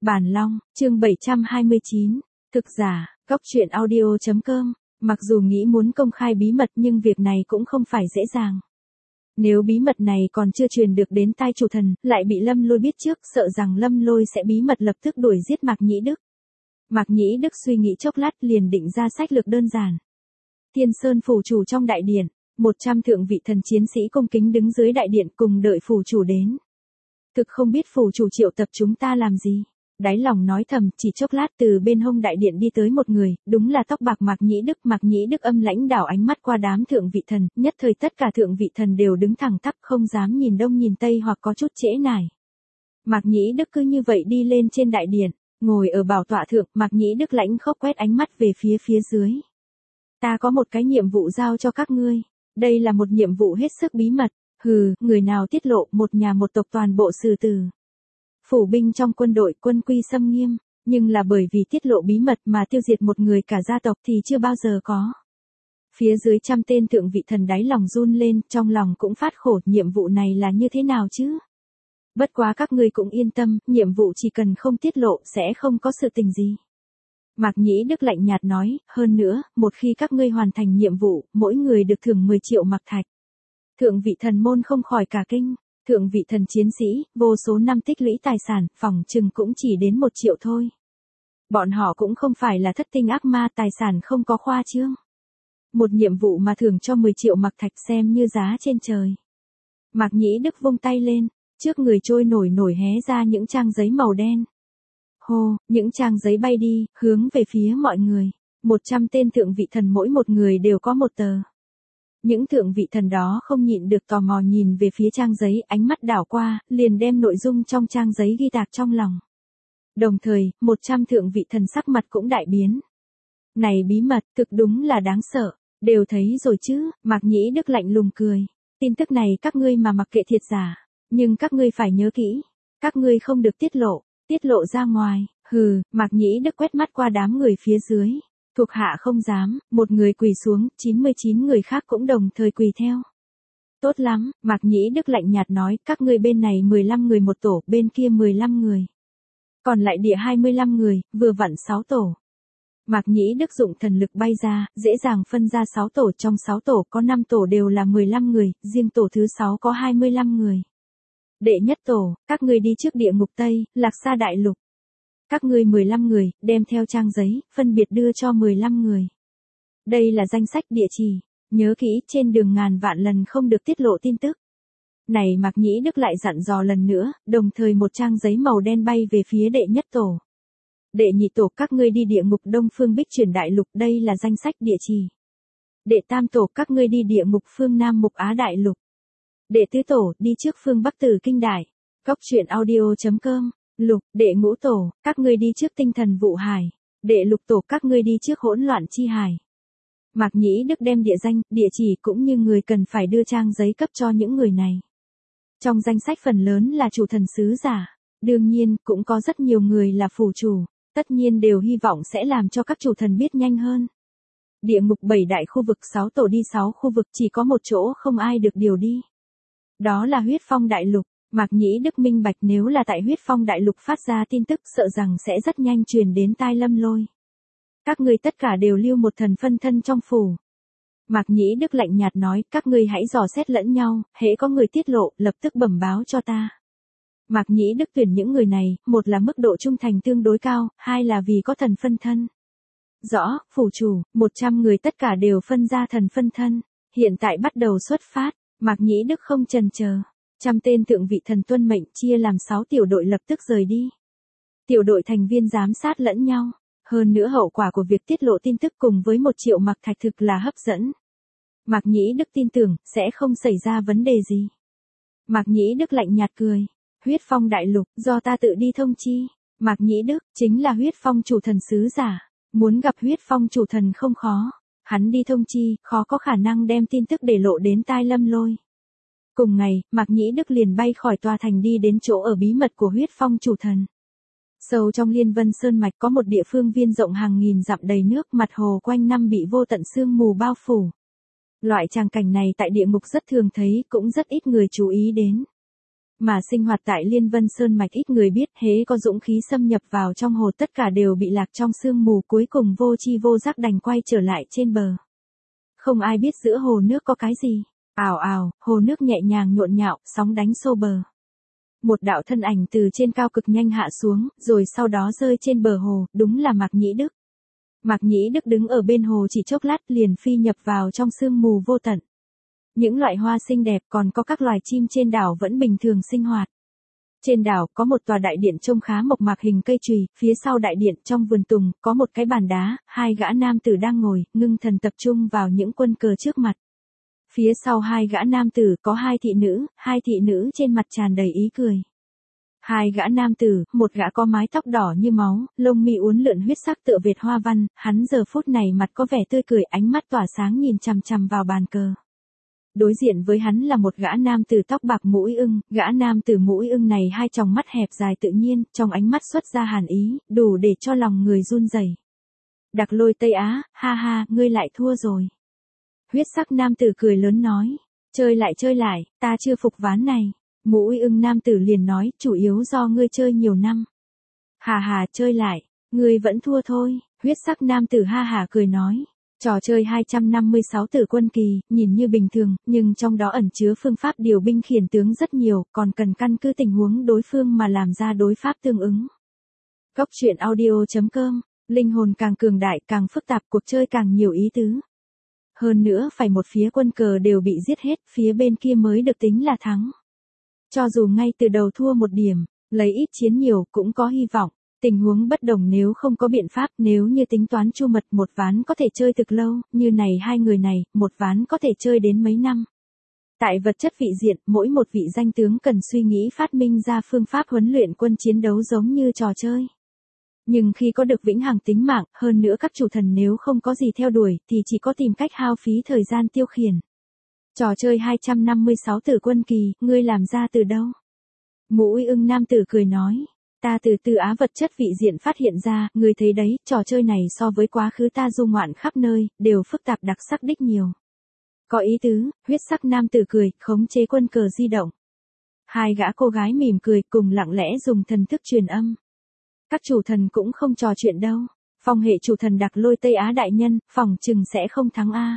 Bản Long, chương 729, thực giả, góc truyện audio.com, mặc dù nghĩ muốn công khai bí mật nhưng việc này cũng không phải dễ dàng. Nếu bí mật này còn chưa truyền được đến tai chủ thần, lại bị Lâm Lôi biết trước, sợ rằng Lâm Lôi sẽ bí mật lập tức đuổi giết Mạc Nhĩ Đức. Mạc Nhĩ Đức suy nghĩ chốc lát liền định ra sách lược đơn giản. Thiên Sơn phủ chủ trong đại điện, 100 thượng vị thần chiến sĩ cung kính đứng dưới đại điện cùng đợi phủ chủ đến. Thực không biết phủ chủ triệu tập chúng ta làm gì. Đáy lòng nói thầm, chỉ chốc lát từ bên hông đại điện đi tới một người, đúng là tóc bạc Mạc Nhĩ Đức. Mạc Nhĩ Đức âm lãnh đảo ánh mắt qua đám thượng vị thần, nhất thời tất cả thượng vị thần đều đứng thẳng tắp không dám nhìn đông nhìn tây hoặc có chút trễ nải. Mạc Nhĩ Đức cứ như vậy đi lên trên đại điện, ngồi ở bảo tọa thượng, Mạc Nhĩ Đức lãnh khốc quét ánh mắt về phía dưới. Ta có một cái nhiệm vụ giao cho các ngươi, đây là một nhiệm vụ hết sức bí mật, người nào tiết lộ một nhà một tộc toàn bộ xử tử. Phủ binh trong quân đội quân quy xâm nghiêm, nhưng là bởi vì tiết lộ bí mật mà tiêu diệt một người cả gia tộc thì chưa bao giờ có. Phía dưới trăm tên thượng vị thần đáy lòng run lên, trong lòng cũng phát khổ, nhiệm vụ này là như thế nào chứ? Bất quá các ngươi cũng yên tâm, nhiệm vụ chỉ cần không tiết lộ sẽ không có sự tình gì. Mạc Nhĩ Đức lạnh nhạt nói, hơn nữa, một khi các ngươi hoàn thành nhiệm vụ, mỗi người được thưởng 10 triệu mặc thạch. Thượng vị thần môn không khỏi cả kinh. Thượng vị thần chiến sĩ, vô số năm tích lũy tài sản, phỏng chừng cũng chỉ đến 1 triệu thôi. Bọn họ cũng không phải là thất tinh ác ma, tài sản không có khoa trương. Một nhiệm vụ mà thưởng cho 10 triệu mặc thạch xem như giá trên trời. Mạc Nhĩ Đức vung tay lên, trước người trôi nổi hé ra những trang giấy màu đen. Hô, những trang giấy bay đi, hướng về phía mọi người. 100 tên thượng vị thần mỗi một người đều có một tờ. Những thượng vị thần đó không nhịn được tò mò nhìn về phía trang giấy, ánh mắt đảo qua, liền đem nội dung trong trang giấy ghi tạc trong lòng. Đồng thời, 100 thượng vị thần sắc mặt cũng đại biến. Này bí mật, thực đúng là đáng sợ, đều thấy rồi chứ, Mạc Nhĩ Đức lạnh lùng cười. Tin tức này các ngươi mà mặc kệ thiệt giả, nhưng các ngươi phải nhớ kỹ, các ngươi không được tiết lộ ra ngoài, Mạc Nhĩ Đức quét mắt qua đám người phía dưới. Thuộc hạ không dám, một người quỳ xuống, 99 người khác cũng đồng thời quỳ theo. Tốt lắm, Mạc Nhĩ Đức lạnh nhạt nói, các ngươi bên này 15 người một tổ, bên kia 15 người. Còn lại địa 25 người, vừa vặn 6 tổ. Mạc Nhĩ Đức dụng thần lực bay ra, dễ dàng phân ra 6 tổ, trong 6 tổ có 5 tổ đều là 15 người, riêng tổ thứ 6 có 25 người. Đệ nhất tổ, các ngươi đi trước địa ngục Tây, Lạc Sa Đại Lục. Các ngươi 15 người, đem theo trang giấy, phân biệt đưa cho 15 người. Đây là danh sách địa chỉ, nhớ kỹ, trên đường ngàn vạn lần không được tiết lộ tin tức. Này Mạc Nhĩ Đức lại dặn dò lần nữa, đồng thời một trang giấy màu đen bay về phía đệ nhất tổ. Đệ nhị tổ, các ngươi đi địa ngục Đông Phương Bích Chuyển Đại Lục, đây là danh sách địa chỉ. Đệ tam tổ, các ngươi đi địa ngục Phương Nam Mục Á Đại Lục. Đệ tứ tổ, đi trước phương Bắc Tử Kinh Đại. Góc truyện audio.com. Đệ ngũ tổ, các ngươi đi trước tinh thần vụ hải. Đệ lục tổ, các ngươi đi trước hỗn loạn chi hải. Mạc Nhĩ Đức đem địa danh, địa chỉ cũng như người cần phải đưa trang giấy cấp cho những người này. Trong danh sách phần lớn là chủ thần sứ giả. Đương nhiên, cũng có rất nhiều người là phủ chủ. Tất nhiên đều hy vọng sẽ làm cho các chủ thần biết nhanh hơn. Địa ngục 7 đại khu vực 6 tổ đi 6 khu vực, chỉ có một chỗ không ai được điều đi. Đó là Huyết Phong Đại Lục. Mạc Nhĩ Đức minh bạch, nếu là tại Huyết Phong Đại Lục phát ra tin tức, sợ rằng sẽ rất nhanh truyền đến tai Lâm Lôi. Các ngươi tất cả đều lưu một thần phân thân trong phủ. Mạc Nhĩ Đức lạnh nhạt nói, các ngươi hãy dò xét lẫn nhau, hễ có người tiết lộ, lập tức bẩm báo cho ta. Mạc Nhĩ Đức tuyển những người này, một là mức độ trung thành tương đối cao, hai là vì có thần phân thân. Rõ, phủ chủ, 100 người tất cả đều phân ra thần phân thân. Hiện tại bắt đầu xuất phát, Mạc Nhĩ Đức không chần chờ. 100 tên thượng vị thần tuân mệnh, chia làm 6 tiểu đội lập tức rời đi. Tiểu đội thành viên giám sát lẫn nhau. Hơn nữa hậu quả của việc tiết lộ tin tức cùng với 1 triệu mặc thạch thực là hấp dẫn. Mạc Nhĩ Đức tin tưởng, sẽ không xảy ra vấn đề gì. Mạc Nhĩ Đức lạnh nhạt cười. Huyết Phong Đại Lục, do ta tự đi thông chi. Mạc Nhĩ Đức, chính là Huyết Phong chủ thần sứ giả. Muốn gặp Huyết Phong chủ thần không khó. Hắn đi thông chi, khó có khả năng đem tin tức để lộ đến tai Lâm Lôi. Cùng ngày, Mạc Nhĩ Đức liền bay khỏi tòa thành đi đến chỗ ở bí mật của Huyết Phong chủ thần. Sâu trong Liên Vân Sơn Mạch có một địa phương viên rộng hàng nghìn dặm đầy nước, mặt hồ quanh năm bị vô tận sương mù bao phủ. Loại tràng cảnh này tại địa ngục rất thường thấy, cũng rất ít người chú ý đến. Mà sinh hoạt tại Liên Vân Sơn Mạch ít người biết, hễ có dũng khí xâm nhập vào trong hồ tất cả đều bị lạc trong sương mù, cuối cùng vô tri vô giác đành quay trở lại trên bờ. Không ai biết giữa hồ nước có cái gì. Ào ào, hồ nước nhẹ nhàng nhộn nhạo, sóng đánh xô bờ. Một đạo thân ảnh từ trên cao cực nhanh hạ xuống, rồi sau đó rơi trên bờ hồ, đúng là Mạc Nhĩ Đức. Mạc Nhĩ Đức đứng ở bên hồ chỉ chốc lát liền phi nhập vào trong sương mù vô tận. Những loại hoa xinh đẹp còn có các loài chim trên đảo vẫn bình thường sinh hoạt. Trên đảo có một tòa đại điện trông khá mộc mạc hình cây chùy, phía sau đại điện trong vườn tùng có một cái bàn đá, hai gã nam tử đang ngồi, ngưng thần tập trung vào những quân cờ trước mặt. Phía sau hai gã nam tử có hai thị nữ trên mặt tràn đầy ý cười. Hai gã nam tử, một gã có mái tóc đỏ như máu, lông mi uốn lượn huyết sắc tựa vệt hoa văn, hắn giờ phút này mặt có vẻ tươi cười, ánh mắt tỏa sáng nhìn chằm chằm vào bàn cờ. Đối diện với hắn là một gã nam tử tóc bạc mũi ưng, gã nam tử mũi ưng này hai tròng mắt hẹp dài tự nhiên, trong ánh mắt xuất ra hàn ý, đủ để cho lòng người run rẩy. Đặc Lôi Tây Á, ha ha, ngươi lại thua rồi. Huyết sắc nam tử cười lớn nói, chơi lại, ta chưa phục ván này. Mũi ưng nam tử liền nói, chủ yếu do ngươi chơi nhiều năm. Hà hà, chơi lại, ngươi vẫn thua thôi. Huyết sắc nam tử ha hà cười nói, trò chơi 256 tử quân kỳ, nhìn như bình thường, nhưng trong đó ẩn chứa phương pháp điều binh khiển tướng rất nhiều, còn cần căn cứ tình huống đối phương mà làm ra đối pháp tương ứng. Góc truyện audio.com, linh hồn càng cường đại càng phức tạp, cuộc chơi càng nhiều ý tứ. Hơn nữa phải một phía quân cờ đều bị giết hết, phía bên kia mới được tính là thắng. Cho dù ngay từ đầu thua một điểm, lấy ít chiến nhiều cũng có hy vọng. Tình huống bất đồng nếu không có biện pháp, nếu như tính toán chu mật một ván có thể chơi thực lâu, như này hai người này, một ván có thể chơi đến mấy năm. Tại vật chất vị diện, mỗi một vị danh tướng cần suy nghĩ phát minh ra phương pháp huấn luyện quân chiến đấu giống như trò chơi. Nhưng khi có được vĩnh hằng tính mạng, hơn nữa các chủ thần nếu không có gì theo đuổi, thì chỉ có tìm cách hao phí thời gian tiêu khiển. Trò chơi 256 tử quân kỳ, ngươi làm ra từ đâu? Mũi ưng nam tử cười nói, ta từ Á vật chất vị diện phát hiện ra, ngươi thấy đấy, trò chơi này so với quá khứ ta du ngoạn khắp nơi, đều phức tạp đặc sắc đích nhiều. Có ý tứ, huyết sắc nam tử cười, khống chế quân cờ di động. Hai gã cô gái mỉm cười cùng lặng lẽ dùng thần thức truyền âm. Các chủ thần cũng không trò chuyện đâu. Phong hệ chủ thần Đặc Lôi Tây Á đại nhân, phỏng chừng sẽ không thắng a.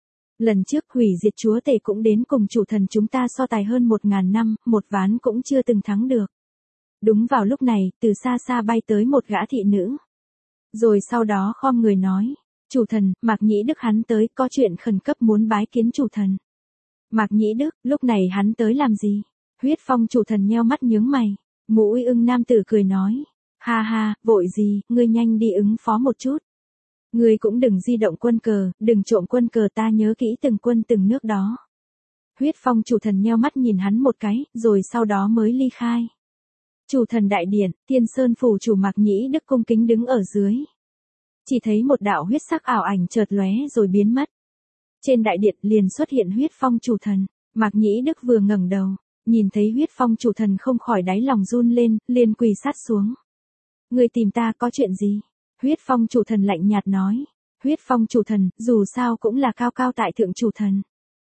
Lần trước hủy diệt chúa tể cũng đến cùng chủ thần chúng ta so tài hơn 1000 năm, một ván cũng chưa từng thắng được. Đúng vào lúc này, từ xa xa bay tới một gã thị nữ. Rồi sau đó khom người nói, chủ thần, Mạc Nhĩ Đức hắn tới, có chuyện khẩn cấp muốn bái kiến chủ thần. Mạc Nhĩ Đức, lúc này hắn tới làm gì? Huyết Phong chủ thần nheo mắt nhướng mày. Mũi ưng nam tử cười nói, ha ha, vội gì, ngươi nhanh đi ứng phó một chút. Ngươi cũng đừng di động quân cờ, đừng trộm quân cờ, ta nhớ kỹ từng quân từng nước đó. Huyết Phong chủ thần nheo mắt nhìn hắn một cái, rồi sau đó mới ly khai. Chủ thần đại điện, Tiên Sơn phủ chủ Mạc Nhĩ Đức cung kính đứng ở dưới. Chỉ thấy một đạo huyết sắc ảo ảnh chợt lóe rồi biến mất. Trên đại điện liền xuất hiện Huyết Phong chủ thần. Mạc Nhĩ Đức vừa ngẩng đầu, nhìn thấy Huyết Phong chủ thần không khỏi đáy lòng run lên, liền quỳ sát xuống. Ngươi tìm ta có chuyện gì? Huyết Phong chủ thần lạnh nhạt nói. Huyết Phong chủ thần, dù sao cũng là cao cao tại thượng chủ thần.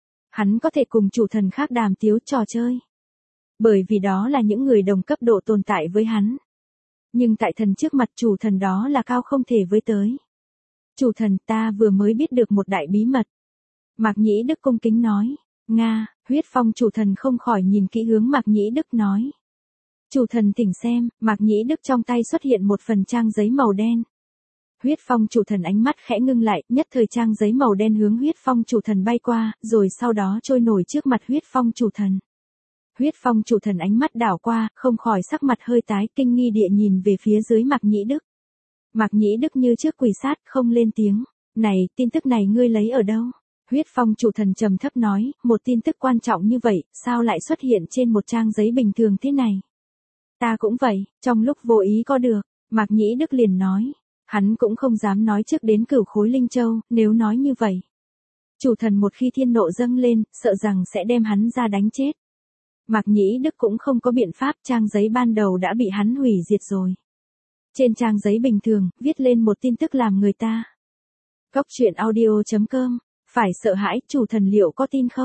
Hắn có thể cùng chủ thần khác đàm tiếu trò chơi. Bởi vì đó là những người đồng cấp độ tồn tại với hắn. Nhưng tại thần trước mặt chủ thần đó là cao không thể với tới. Chủ thần, ta vừa mới biết được một đại bí mật. Mạc Nhĩ Đức cung kính nói. Nga, Huyết Phong chủ thần không khỏi nhìn kỹ hướng Mạc Nhĩ Đức nói. Chủ thần tỉnh xem, Mạc Nhĩ Đức trong tay xuất hiện một phần trang giấy màu đen. Huyết Phong chủ thần ánh mắt khẽ ngưng lại, nhất thời trang giấy màu đen hướng Huyết Phong chủ thần bay qua, rồi sau đó trôi nổi trước mặt Huyết Phong chủ thần. Huyết Phong chủ thần ánh mắt đảo qua, không khỏi sắc mặt hơi tái, kinh nghi địa nhìn về phía dưới Mạc Nhĩ Đức. Mạc Nhĩ Đức như trước quỳ sát, không lên tiếng. Này, tin tức này ngươi lấy ở đâu? Huyết Phong chủ thần trầm thấp nói, một tin tức quan trọng như vậy, sao lại xuất hiện trên một trang giấy bình thường thế này? Ta cũng vậy, trong lúc vô ý có được, Mạc Nhĩ Đức liền nói. Hắn cũng không dám nói trước đến Cửu Khối Linh Châu, nếu nói như vậy. Chủ thần một khi thiên nộ dâng lên, sợ rằng sẽ đem hắn ra đánh chết. Mạc Nhĩ Đức cũng không có biện pháp, trang giấy ban đầu đã bị hắn hủy diệt rồi. Trên trang giấy bình thường, viết lên một tin tức làm người ta. Góc truyện audio.com, phải sợ hãi, chủ thần liệu có tin không?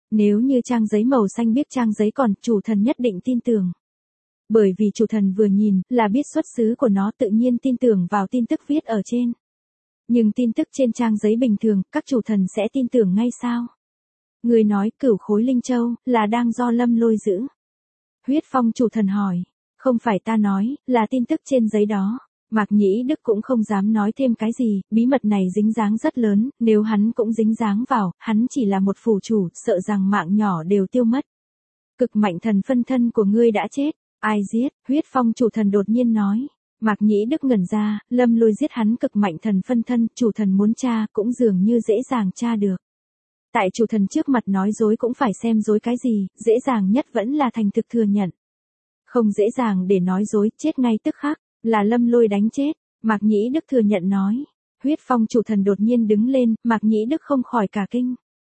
Nếu như trang giấy màu xanh biết trang giấy còn, chủ thần nhất định tin tưởng. Bởi vì chủ thần vừa nhìn là biết xuất xứ của nó, tự nhiên tin tưởng vào tin tức viết ở trên. Nhưng tin tức trên trang giấy bình thường, các chủ thần sẽ tin tưởng ngay sao? Người nói cửu khối linh châu là đang do Lâm Lôi giữ. Huyết Phong chủ thần hỏi. Không phải ta nói, là tin tức trên giấy đó. Mạc Nhĩ Đức cũng không dám nói thêm cái gì, bí mật này dính dáng rất lớn, nếu hắn cũng dính dáng vào, hắn chỉ là một phủ chủ, sợ rằng mạng nhỏ đều tiêu mất. Cực mạnh thần phân thân của ngươi đã chết. Ai giết? Huyết Phong chủ thần đột nhiên nói. Mạc Nhĩ Đức ngẩn ra, Lâm Lôi giết hắn cực mạnh thần phân thân, chủ thần muốn tra cũng dường như dễ dàng tra được. Tại chủ thần trước mặt nói dối cũng phải xem dối cái gì, dễ dàng nhất vẫn là thành thực thừa nhận. Không dễ dàng để nói dối, chết ngay tức khắc, là Lâm Lôi đánh chết. Mạc Nhĩ Đức thừa nhận nói. Huyết Phong chủ thần đột nhiên đứng lên, Mạc Nhĩ Đức không khỏi cả kinh.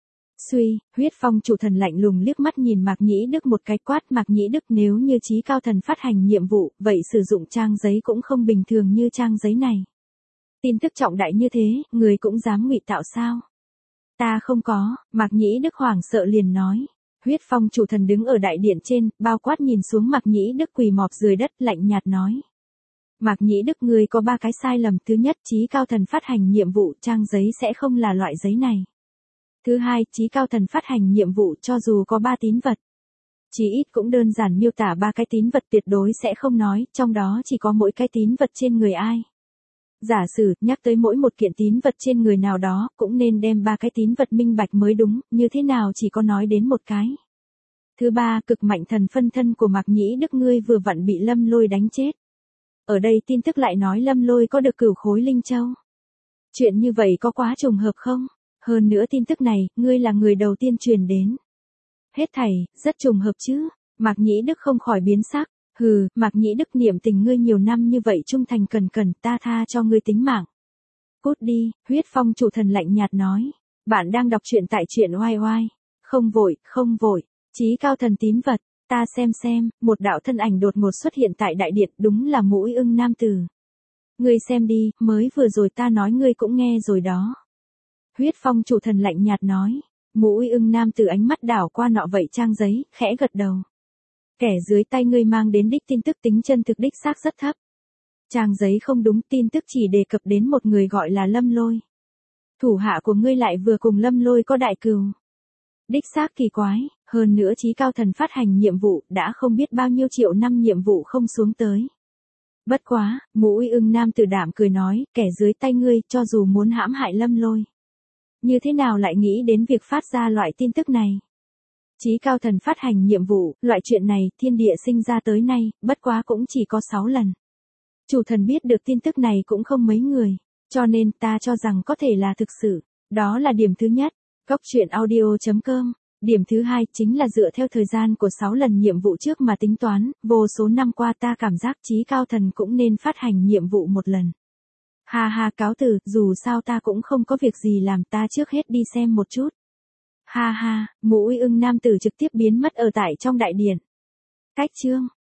Suy, Huyết Phong chủ thần lạnh lùng liếc mắt nhìn Mạc Nhĩ Đức một cái quát. Mạc Nhĩ Đức, nếu như Chí Cao Thần phát hành nhiệm vụ, vậy sử dụng trang giấy cũng không bình thường như trang giấy này. Tin tức trọng đại như thế, người cũng dám ngụy tạo sao? Ta không có. Mạc Nhĩ Đức hoảng sợ liền nói. Huyết Phong chủ thần đứng ở đại điện trên, bao quát nhìn xuống Mạc Nhĩ Đức quỳ mọp dưới đất, lạnh nhạt nói. Mạc Nhĩ Đức, người có 3 cái sai lầm. Thứ nhất, Chí Cao Thần phát hành nhiệm vụ, trang giấy sẽ không là loại giấy này. Thứ hai, Chí Cao Thần phát hành nhiệm vụ cho dù có 3 tín vật, chí ít cũng đơn giản miêu tả 3 cái tín vật, tuyệt đối sẽ không nói, trong đó chỉ có mỗi cái tín vật trên người ai. Giả sử, nhắc tới mỗi một kiện tín vật trên người nào đó, cũng nên đem 3 cái tín vật minh bạch mới đúng, như thế nào chỉ có nói đến một cái. Thứ ba, cực mạnh thần phân thân của Mạc Nhĩ Đức ngươi vừa vặn bị Lâm Lôi đánh chết. Ở đây tin tức lại nói Lâm Lôi có được cửu khối linh châu. Chuyện như vậy có quá trùng hợp không? Hơn nữa tin tức này, ngươi là người đầu tiên truyền đến. Hết thảy, rất trùng hợp chứ. Mạc Nhĩ Đức không khỏi biến sắc. Hừ, Mạc Nhĩ Đức, niệm tình ngươi nhiều năm như vậy trung thành cần cẩn, ta tha cho ngươi tính mạng. Cút đi. Huyết Phong chủ thần lạnh nhạt nói. Bạn đang đọc truyện tại truyện oai oai. Không vội, không vội. Chí Cao Thần tín vật. Ta xem, một đạo thân ảnh đột ngột xuất hiện tại đại điện, đúng là Mũi Ưng nam tử. Ngươi xem đi, mới vừa rồi ta nói ngươi cũng nghe rồi đó. Huyết Phong chủ thần lạnh nhạt nói. Mũi Ưng nam tử ánh mắt đảo qua nọ vậy trang giấy, khẽ gật đầu. Kẻ dưới tay ngươi mang đến đích tin tức tính chân thực đích xác rất thấp. Trang giấy không đúng, tin tức chỉ đề cập đến một người gọi là Lâm Lôi. Thủ hạ của ngươi lại vừa cùng Lâm Lôi có đại cừu. Đích xác kỳ quái, hơn nữa Chí Cao Thần phát hành nhiệm vụ, đã không biết bao nhiêu triệu năm nhiệm vụ không xuống tới. Bất quá, Mũi Ưng nam tử đảm cười nói, kẻ dưới tay ngươi, cho dù muốn hãm hại Lâm Lôi, như thế nào lại nghĩ đến việc phát ra loại tin tức này? Chí Cao Thần phát hành nhiệm vụ, loại chuyện này, thiên địa sinh ra tới nay, bất quá cũng chỉ có 6 lần. Chủ thần biết được tin tức này cũng không mấy người, cho nên ta cho rằng có thể là thực sự. Đó là điểm thứ nhất. Góc truyện audio.com. Điểm thứ hai chính là dựa theo thời gian của 6 lần nhiệm vụ trước mà tính toán, vô số năm qua ta cảm giác Chí Cao Thần cũng nên phát hành nhiệm vụ một lần. Ha ha, cáo từ, dù sao ta cũng không có việc gì làm, ta trước hết đi xem một chút. Ha ha, Mũi Ưng nam tử trực tiếp biến mất ở tại trong đại điện. Cách chương